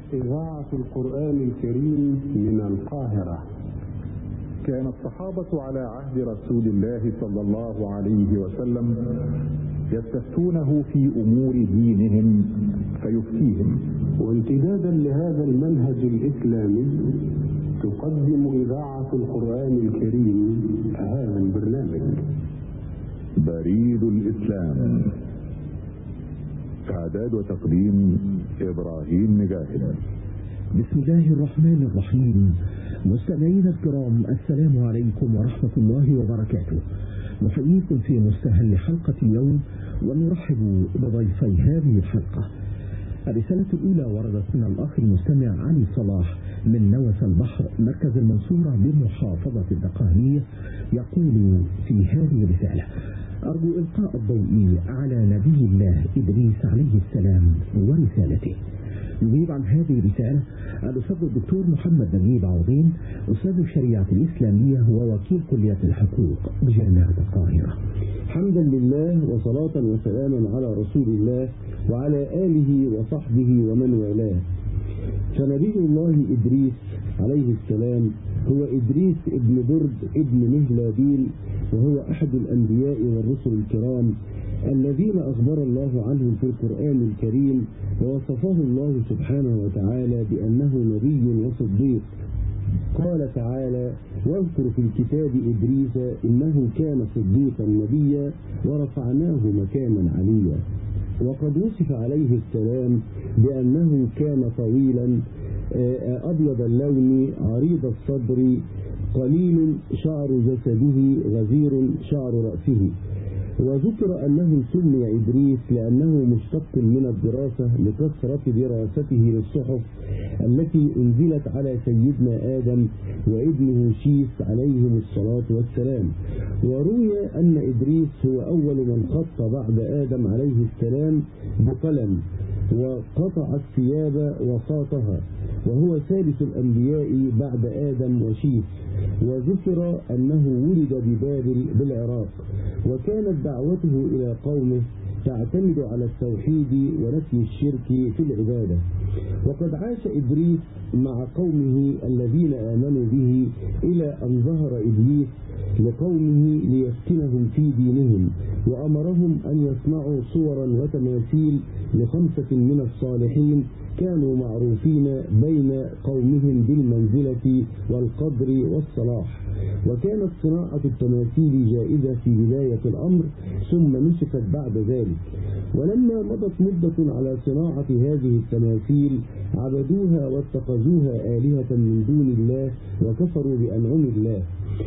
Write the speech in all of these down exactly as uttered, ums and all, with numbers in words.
إذاعة القرآن الكريم من القاهرة. كان الصحابة على عهد رسول الله صلى الله عليه وسلم يستفتونه في أمور دينهم فيفتيهم. وامتدادا لهذا المنهج الإسلامي تقدم إذاعة القرآن الكريم هذا البرنامج بريد الإسلام. إعداد وتقديم إبراهيم مجاهد. بسم الله الرحمن الرحيم. مستمعينا الكرام، السلام عليكم ورحمة الله وبركاته. نحييكم في مستهل حلقة اليوم ونرحب بضيفي هذه الحلقة. الرسالة الأولى وردت من الأخ المستمع علي صلاح من نوس البحر مركز المنصورة بمحافظة الدقهلية، يقول في هذه الرسالة: أرجو إلقاء الضوء على نبي الله إدريس عليه السلام ورسالته. يجيب عن هذه الرسالة الأستاذ الدكتور محمد نجيب عوضين، أستاذ الشريعة الإسلامية ووكيل كلية الحقوق بجامعة القاهرة. حمدا لله وصلاة وسلاما على رسول الله وعلى آله وصحبه ومن والاه. فنبي الله إدريس عليه السلام هو إدريس ابن برد ابن مهلابيل، وهو أحد الأنبياء والرسل الكرام الذين أخبر الله عنهم في القرآن الكريم، ووصفه الله سبحانه وتعالى بأنه نبي وصديق. قال تعالى: واذكر في الكتاب إدريس إنه كان صديقا نبيا ورفعناه مكانا عليا. وقد وصف عليه السلام بأنه كان طويلا أبيض اللون عريض الصدر قليل شعر جسده غزير شعر رأسه. وذكر أنه سمي إدريس لأنه مشتق من الدراسة لكثرة دراسته للصحف التي أنزلت على سيدنا آدم وابنه شيث عليهم الصلاة والسلام. وروي أن إدريس هو أول من خط بعد آدم عليه السلام بقلم وقطع الثياب وصاطها، وهو ثالث الأنبياء بعد آدم وشيث. وذكر أنه ولد ببابل بالعراق، وكانت دعوته إلى قومه تعتمد على التوحيد ونفي الشرك في العبادة. وقد عاش إدريس مع قومه الذين آمنوا به إلى أن ظهر إبليس لقومه ليفتنهم في دينهم، وأمرهم أن يصنعوا صورا وتماثيل لخمسة من الصالحين كانوا معروفين بين قومهم بالمنزلة والقدر والصلاح. وكانت صناعة التماثيل جائزة في بداية الأمر، ثم نسخت بعد ذلك. ولما مضت مدة على صناعة هذه التماثيل عبدوها واتخذوها آلهة من دون الله وكفروا بأنعم الله.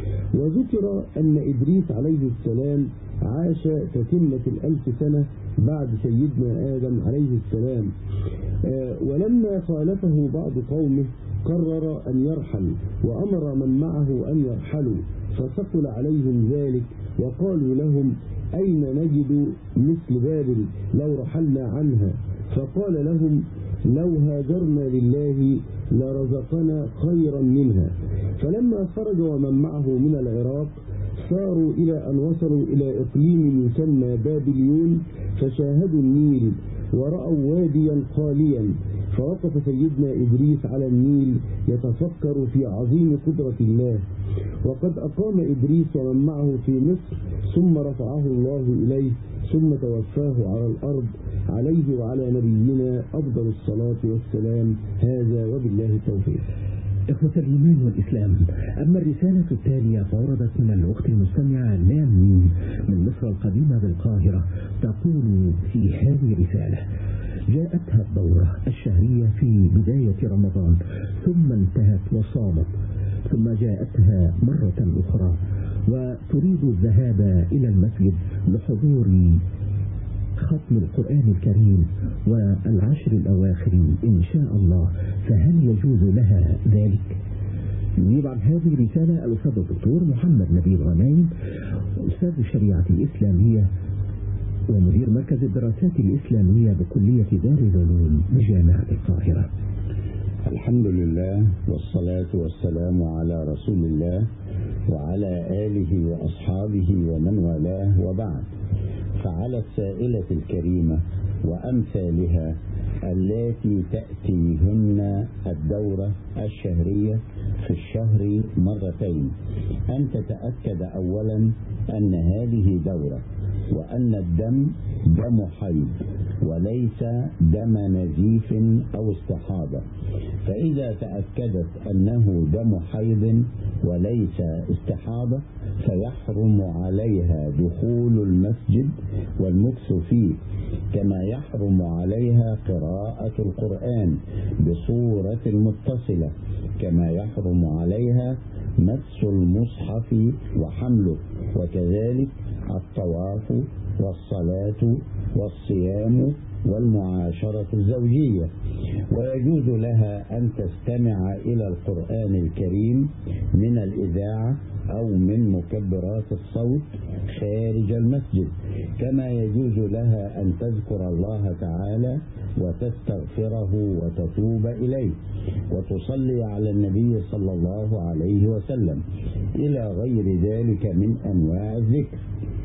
وذكر أن إدريس عليه السلام عاش تتمة الألف سنة بعد سيدنا آدم عليه السلام. ولما خالفه بعض قومه قرر أن يرحل، وأمر من معه أن يرحلوا، فثقل عليهم ذلك وقالوا لهم: أين نجد مثل بابل لو رحلنا عنها؟ فقال لهم: لو هاجرنا لله لرزقنا خيرا منها. فلما خرج ومن معه من العراق صاروا إلى أن وصلوا إلى إقليم يسمى بابليون، فشاهدوا النيل ورأوا واديا خاليا، فوقف سيدنا إدريس على النيل يتفكر في عظيم قدرة الله. وقد أقام إدريس ومن معه في مصر، ثم رفعه الله إليه، ثم توفاه على الأرض، عليه وعلى نبينا أفضل الصلاة والسلام. هذا وبالله التوفيق. إخوة الإيمان والإسلام، أما الرسالة التالية فوردت من الأخت المستمعة لام من مصر القديمة بالقاهرة، تقول في هذه الرسالة: جاءتها الدورة الشهرية في بداية رمضان، ثم انتهت وصامت، ثم جاءتها مرة أخرى وتريد الذهاب إلى المسجد لحضور ختم القرآن الكريم والعشر الأواخر إن شاء الله، فهل يجوز لها ذلك؟ يجيب عن هذه الرسالة الأستاذ الدكتور محمد نبيل غنايم، أستاذ الشريعة الإسلامية ومدير مركز الدراسات الإسلامية بكلية دار العلوم بجامعة القاهرة. الحمد لله والصلاة والسلام على رسول الله وعلى آله وأصحابه ومن والاه، وبعد. فعلى السائلة الكريمة وأمثالها التي تأتيهن الدورة الشهرية في الشهر مرتين أن تتأكد أولا أن هذه دورة، وأن الدم دم حيض وليس دم نزيف أو استحاضة. فإذا تأكدت أنه دم حيض وليس استحاضة فيحرم عليها دخول المسجد والمكث فيه، كما يحرم عليها قراءة القرآن بصورة متصلة، كما يحرم عليها مس المصحف وحمله، وكذلك الطواف والصلاة والصيام والمعاشرة الزوجية. ويجوز لها أن تستمع إلى القرآن الكريم من الإذاعة أو من مكبرات الصوت خارج المسجد، كما يجوز لها أن تذكر الله تعالى وتستغفره وتتوب إليه وتصلي على النبي صلى الله عليه وسلم إلى غير ذلك من أنواع الذكر.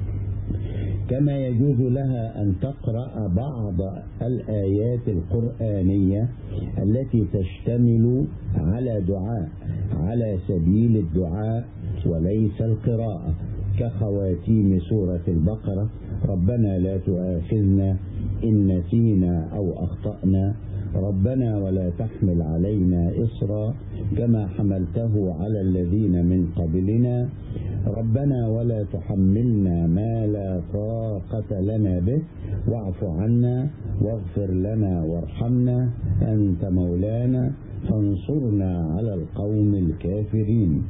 كما يجوز لها أن تقرأ بعض الآيات القرآنية التي تشتمل على دعاء على سبيل الدعاء وليس القراءة، كخواتيم سورة البقرة: ربنا لا تؤاخذنا إن نسينا أو أخطأنا، ربنا ولا تحمل علينا إصرا كما حملته على الذين من قبلنا، ربنا ولا تحملنا ما لا طاقة لنا به، واعف عنا واغفر لنا وارحمنا أنت مولانا فانصرنا على القوم الكافرين.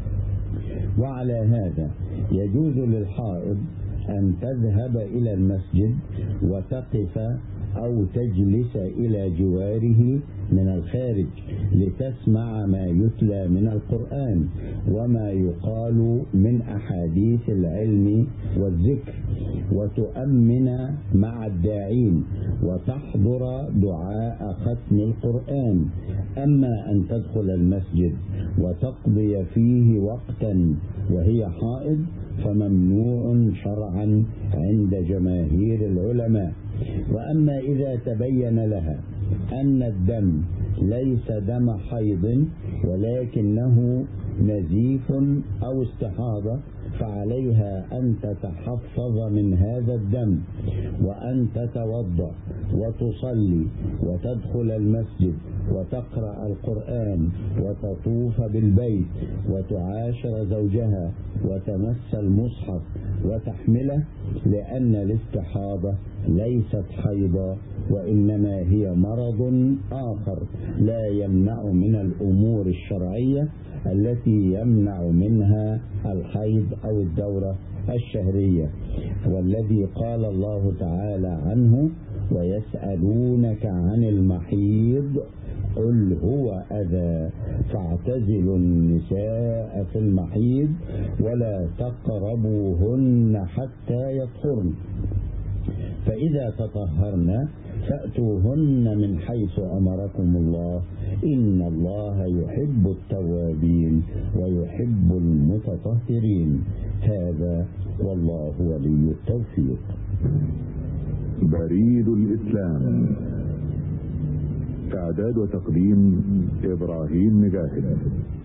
وعلى هذا يجوز للحائض أن تذهب إلى المسجد وتقف أو تجلس إلى جواره من الخارج لتسمع ما يتلى من القرآن وما يقال من أحاديث العلم والذكر، وتؤمن مع الداعين وتحضر دعاء ختم القرآن. أما أن تدخل المسجد وتقضي فيه وقتا وهي حائض فممنوع شرعا عند جماهير العلماء. وأما إذا تبين لها أن الدم ليس دم حيض ولكنه نزيف أو استحاضة فعليها أن تتحفظ من هذا الدم وأن تتوضأ وتصلي وتدخل المسجد وتقرأ القرآن وتطوف بالبيت وتعاشر زوجها وتمس المصحف وتحمله، لأن الاستحاضة ليست حيضا وإنما هي مرض آخر لا يمنع من الأمور الشرعية التي يمنع منها الحيض أو الدورة الشهرية، والذي قال الله تعالى عنه: ويسألونك عن المحيض قل هو أذى فاعتزلوا النساء في المحيض ولا تقربوهن حتى يطهرن، فإذا تطهرن فأتوهن من حيث أمركم الله إن الله يحب التوابين ويحب المتطهرين. هذا والله ولي التوفيق. بريد الإسلام، إعداد وتقديم إبراهيم مجاهد.